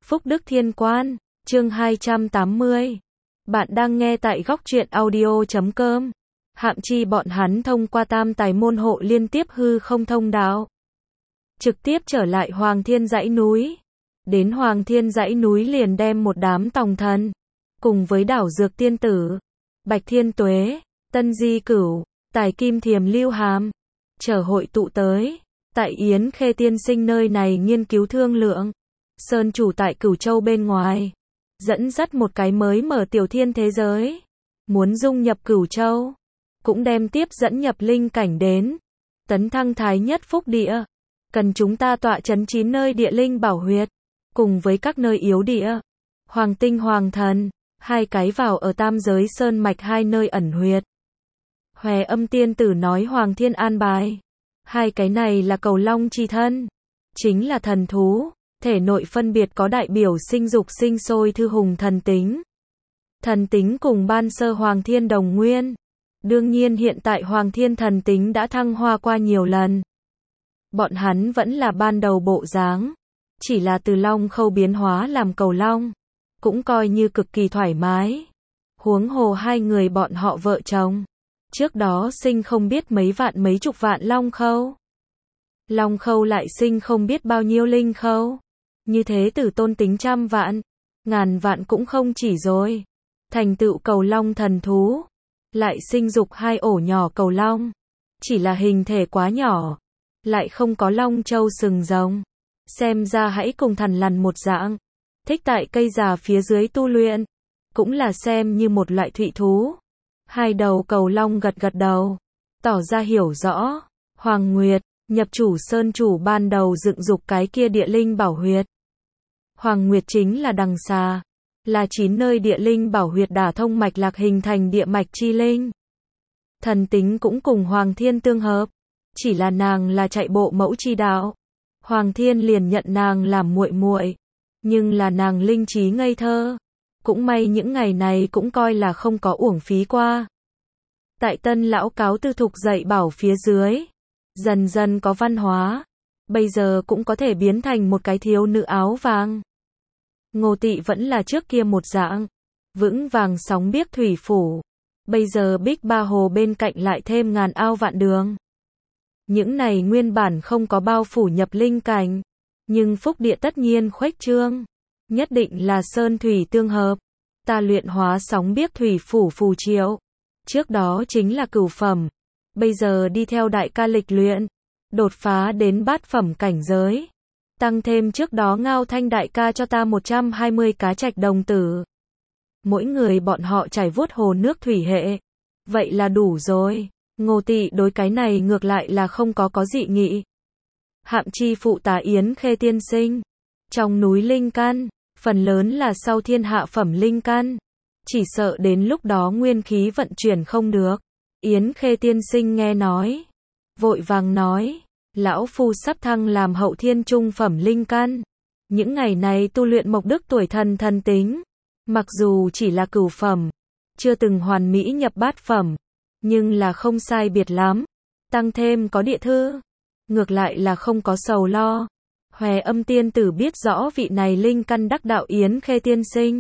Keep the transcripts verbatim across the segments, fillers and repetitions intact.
Phúc Đức Thiên Quan, chương hai trăm tám mươi. Bạn đang nghe tại góc truyện audio chấm com. Hạm Chi bọn hắn thông qua tam tài môn hộ liên tiếp hư không thông đạo, trực tiếp trở lại Hoàng Thiên dãy núi. Đến Hoàng Thiên dãy núi liền đem một đám tòng thần, cùng với Đảo Dược Tiên Tử, Bạch Thiên Tuế, Tân Di Cửu, Tài Kim Thiềm Lưu Hàm, trở hội tụ tới. Tại Yến Khê Tiên Sinh nơi này nghiên cứu thương lượng. Sơn chủ tại Cửu Châu bên ngoài, dẫn dắt một cái mới mở tiểu thiên thế giới, muốn dung nhập Cửu Châu, cũng đem tiếp dẫn nhập linh cảnh đến, tấn thăng thái nhất phúc địa, cần chúng ta tọa chấn chín nơi địa linh bảo huyệt, cùng với các nơi yếu địa, Hoàng Tinh Hoàng Thần, hai cái vào ở tam giới sơn mạch hai nơi ẩn huyệt. Hòe Âm Tiên Tử nói Hoàng Thiên an bài, hai cái này là cầu long chi thân, chính là thần thú. Thể nội phân biệt có đại biểu sinh dục sinh sôi thư hùng thần tính. Thần tính cùng ban sơ Hoàng Thiên đồng nguyên. Đương nhiên hiện tại Hoàng Thiên thần tính đã thăng hoa qua nhiều lần. Bọn hắn vẫn là ban đầu bộ dáng, chỉ là từ long khâu biến hóa làm cầu long, cũng coi như cực kỳ thoải mái. Huống hồ hai người bọn họ vợ chồng, trước đó sinh không biết mấy vạn mấy chục vạn long khâu. Long khâu lại sinh không biết bao nhiêu linh khâu. Như thế tử tôn tính trăm vạn, ngàn vạn cũng không chỉ rồi. Thành tựu cầu long thần thú, lại sinh dục hai ổ nhỏ cầu long. Chỉ là hình thể quá nhỏ, lại không có long châu sừng rồng. Xem ra hãy cùng thần lằn một dạng, thích tại cây già phía dưới tu luyện, cũng là xem như một loại thụy thú. Hai đầu cầu long gật gật đầu, tỏ ra hiểu rõ. Hoàng Nguyệt, nhập chủ sơn chủ ban đầu dựng dục cái kia địa linh bảo huyệt. Hoàng Nguyệt chính là đằng xà, là chín nơi địa linh bảo huyệt đả thông mạch lạc hình thành địa mạch chi linh. Thần tính cũng cùng Hoàng Thiên tương hợp, chỉ là nàng là chạy bộ mẫu chi đạo. Hoàng Thiên liền nhận nàng làm muội muội, nhưng là nàng linh trí ngây thơ, cũng may những ngày này cũng coi là không có uổng phí qua. Tại Tân lão cáo tư thục dạy bảo phía dưới, dần dần có văn hóa. Bây giờ cũng có thể biến thành một cái thiếu nữ áo vàng. Ngô Tị vẫn là trước kia một dạng, vững vàng sóng biếc thủy phủ. Bây giờ Bích Ba Hồ bên cạnh lại thêm ngàn ao vạn đường. Những này nguyên bản không có bao phủ nhập linh cảnh, nhưng phúc địa tất nhiên khuếch trương, nhất định là sơn thủy tương hợp. Ta luyện hóa sóng biếc thủy phủ phù triệu, trước đó chính là cửu phẩm, bây giờ đi theo đại ca lịch luyện, đột phá đến bát phẩm cảnh giới. Tăng thêm trước đó Ngao Thanh đại ca cho ta một trăm hai mươi cá trạch đồng tử. Mỗi người bọn họ trải vuốt hồ nước thủy hệ. Vậy là đủ rồi. Ngô Tị đối cái này ngược lại là không có có dị nghị. Hạm Chi phụ tá Yến Khê Tiên Sinh. Trong núi linh căn, phần lớn là sau thiên hạ phẩm linh căn. Chỉ sợ đến lúc đó nguyên khí vận chuyển không được. Yến Khê Tiên Sinh nghe nói, vội vàng nói, lão phu sắp thăng làm hậu thiên trung phẩm linh căn. Những ngày này tu luyện mộc đức tuổi thần thần tính, mặc dù chỉ là cửu phẩm, chưa từng hoàn mỹ nhập bát phẩm, nhưng là không sai biệt lắm. Tăng thêm có địa thư, ngược lại là không có sầu lo. Hòe Âm Tiên Tử biết rõ vị này linh căn đắc đạo Yến Khê Tiên Sinh,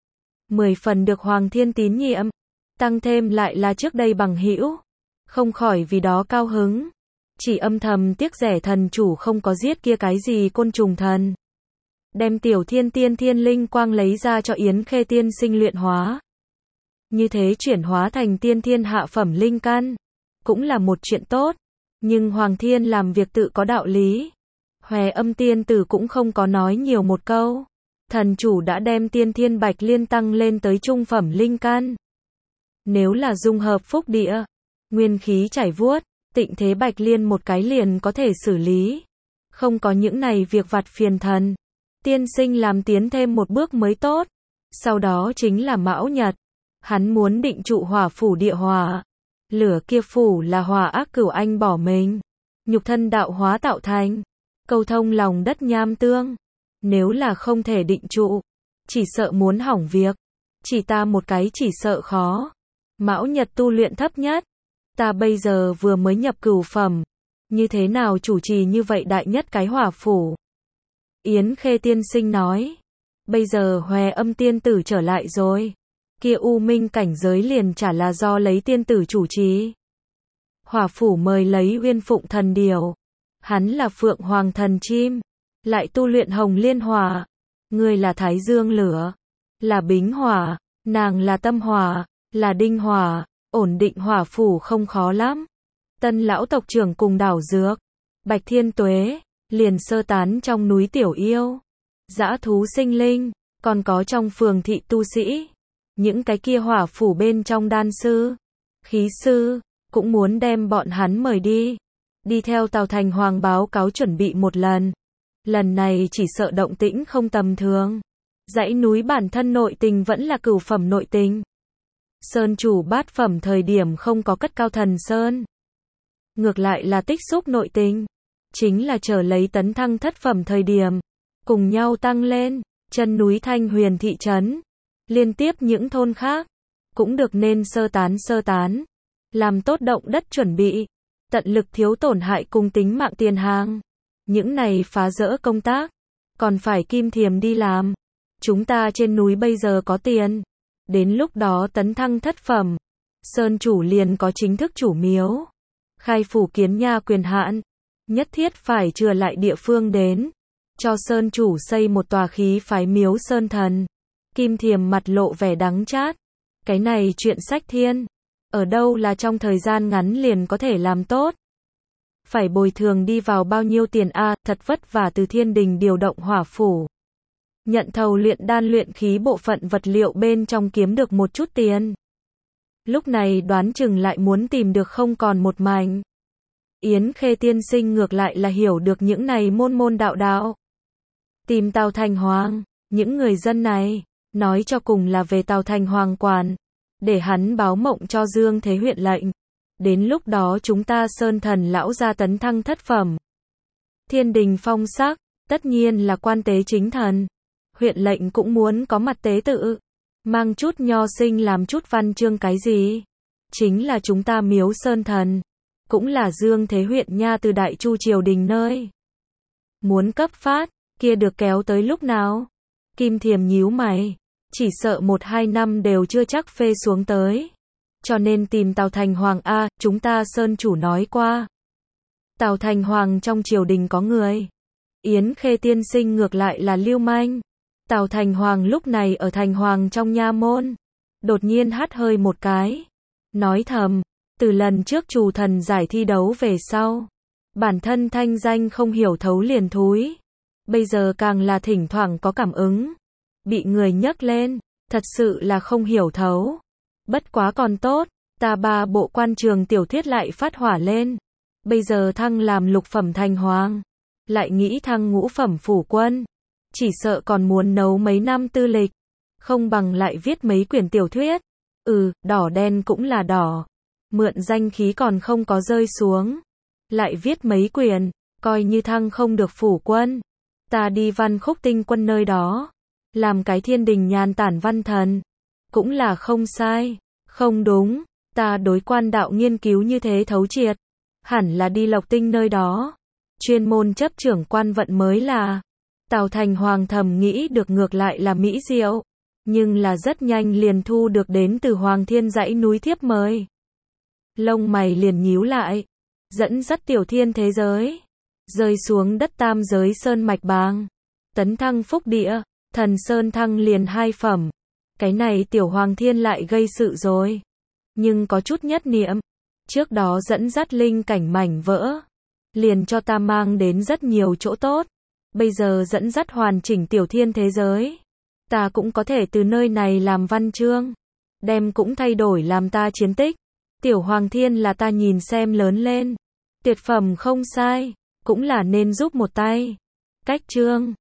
mười phần được Hoàng Thiên tín nhiệm, tăng thêm lại là trước đây bằng hữu, không khỏi vì đó cao hứng. Chỉ âm thầm tiếc rẻ thần chủ không có giết kia cái gì côn trùng thần, đem tiểu thiên tiên thiên linh quang lấy ra cho Yến Khê Tiên Sinh luyện hóa. Như thế chuyển hóa thành tiên thiên hạ phẩm linh căn, cũng là một chuyện tốt. Nhưng Hoàng Thiên làm việc tự có đạo lý. Hòe Âm Tiên Tử cũng không có nói nhiều một câu. Thần chủ đã đem tiên thiên bạch liên tăng lên tới trung phẩm linh căn. Nếu là dung hợp phúc địa, nguyên khí chảy vuốt, tịnh thế bạch liên một cái liền có thể xử lý. Không có những này việc vặt phiền thần. Tiên sinh làm tiến thêm một bước mới tốt. Sau đó chính là Mão Nhật. Hắn muốn định trụ hỏa phủ địa hỏa. Lửa kia phủ là hỏa ác cửu anh bỏ mình. Nhục thân đạo hóa tạo thành. Cầu thông lòng đất nham tương. Nếu là không thể định trụ, chỉ sợ muốn hỏng việc. Chỉ ta một cái chỉ sợ khó. Mão Nhật tu luyện thấp nhất. Ta bây giờ vừa mới nhập cửu phẩm, như thế nào chủ trì như vậy đại nhất cái hỏa phủ? Yến Khê Tiên Sinh nói, Bây giờ Hòe Âm tiên tử trở lại rồi. Kia U Minh cảnh giới liền chả là do lấy tiên tử chủ trì. Hỏa phủ mời lấy Uyên Phụng thần điều. Hắn là Phượng Hoàng thần chim, lại tu luyện Hồng Liên hỏa. Người là Thái Dương lửa, là Bính hỏa, nàng là Tâm hỏa, là Đinh hỏa, ổn định hỏa phủ không khó lắm. Tân lão tộc trưởng cùng đảo dược, Bạch Thiên Tuế, liền sơ tán trong núi Tiểu Yêu. Dã thú sinh linh, còn có trong phường thị tu sĩ. Những cái kia hỏa phủ bên trong đan sư, khí sư, cũng muốn đem bọn hắn mời đi. Đi theo Tào Thành Hoàng báo cáo chuẩn bị một lần. Lần này chỉ sợ động tĩnh không tầm thường. Dãy núi bản thân nội tình vẫn là cửu phẩm nội tình. Sơn chủ bát phẩm thời điểm không có cất cao thần sơn. Ngược lại là tích xúc nội tình. Chính là chờ lấy tấn thăng thất phẩm thời điểm. Cùng nhau tăng lên. Chân núi Thanh Huyền thị trấn. Liên tiếp những thôn khác. Cũng được nên sơ tán sơ tán. Làm tốt động đất chuẩn bị. Tận lực thiếu tổn hại cùng tính mạng tiền hàng. Những này phá rỡ công tác. Còn phải Kim Thiềm đi làm. Chúng ta trên núi bây giờ có tiền. Đến lúc đó tấn thăng thất phẩm. Sơn chủ liền có chính thức chủ miếu. Khai phủ kiến nha quyền hạn. Nhất thiết phải chừa lại địa phương đến. Cho Sơn chủ xây một tòa khí phái miếu Sơn thần. Kim Thiềm mặt lộ vẻ đắng chát. Cái này chuyện sách thiên. Ở đâu là trong thời gian ngắn liền có thể làm tốt. Phải bồi thường đi vào bao nhiêu tiền a à, thật vất vả từ thiên đình điều động hỏa phủ. Nhận thầu luyện đan luyện khí bộ phận vật liệu bên trong kiếm được một chút tiền. Lúc này đoán chừng lại muốn tìm được không còn một mảnh. Yến Khê tiên sinh ngược lại là hiểu được những này môn môn đạo đạo. Tìm Tào Thành Hoàng, những người dân này, nói cho cùng là về Tào Thành Hoàng quản. Để hắn báo mộng cho Dương Thế huyện lệnh. Đến lúc đó chúng ta Sơn thần lão gia tấn thăng thất phẩm. Thiên đình phong sắc, tất nhiên là quan tế chính thần. Huyện lệnh cũng muốn có mặt tế tự. Mang chút nho sinh làm chút văn chương cái gì. Chính là chúng ta miếu Sơn thần. Cũng là Dương Thế huyện nha từ Đại Chu triều đình nơi. Muốn cấp phát, kia được kéo tới lúc nào? Kim Thiềm nhíu mày. Chỉ sợ một hai năm đều chưa chắc phê xuống tới. Cho nên tìm Tào Thành Hoàng a, chúng ta Sơn chủ nói qua. Tào Thành Hoàng trong triều đình có người. Yến Khê tiên sinh ngược lại là lưu manh. Tào Thành Hoàng lúc này ở Thành Hoàng trong nha môn. Đột nhiên hắt hơi một cái. Nói thầm, từ lần trước Trù thần giải thi đấu về sau. Bản thân thanh danh không hiểu thấu liền thúi. Bây giờ càng là thỉnh thoảng có cảm ứng. Bị người nhấc lên, thật sự là không hiểu thấu. Bất quá còn tốt, ta ba bộ quan trường tiểu thuyết lại phát hỏa lên. Bây giờ thăng làm lục phẩm thành hoàng. Lại nghĩ thăng ngũ phẩm phủ quân. Chỉ sợ còn muốn nấu mấy năm tư lịch. Không bằng lại viết mấy quyển tiểu thuyết. Ừ, đỏ đen cũng là đỏ. Mượn danh khí còn không có rơi xuống. Lại viết mấy quyển, coi như thăng không được phủ quân. Ta đi Văn Khúc Tinh Quân nơi đó. Làm cái thiên đình nhàn tản văn thần. Cũng là không sai. Không đúng, ta đối quan đạo nghiên cứu như thế thấu triệt. Hẳn là đi Lộc Tinh nơi đó. Chuyên môn chấp trưởng quan vận mới là. Tào Thành Hoàng thầm nghĩ được ngược lại là mỹ diệu. Nhưng là rất nhanh liền thu được đến từ Hoàng Thiên dãy núi thiếp mời. Lông mày liền nhíu lại. Dẫn dắt tiểu thiên thế giới. Rơi xuống đất tam giới sơn mạch bàng. Tấn thăng phúc địa. Thần sơn thăng liền hai phẩm. Cái này tiểu Hoàng Thiên lại gây sự rồi. Nhưng có chút nhất niệm. Trước đó dẫn dắt linh cảnh mảnh vỡ. Liền cho ta mang đến rất nhiều chỗ tốt. Bây giờ dẫn dắt hoàn chỉnh tiểu thiên thế giới. Ta cũng có thể từ nơi này làm văn chương. Đem cũng thay đổi làm ta chiến tích. Tiểu Hoàng Thiên là ta nhìn xem lớn lên. Tuyệt phẩm không sai. Cũng là nên giúp một tay. Cách chương.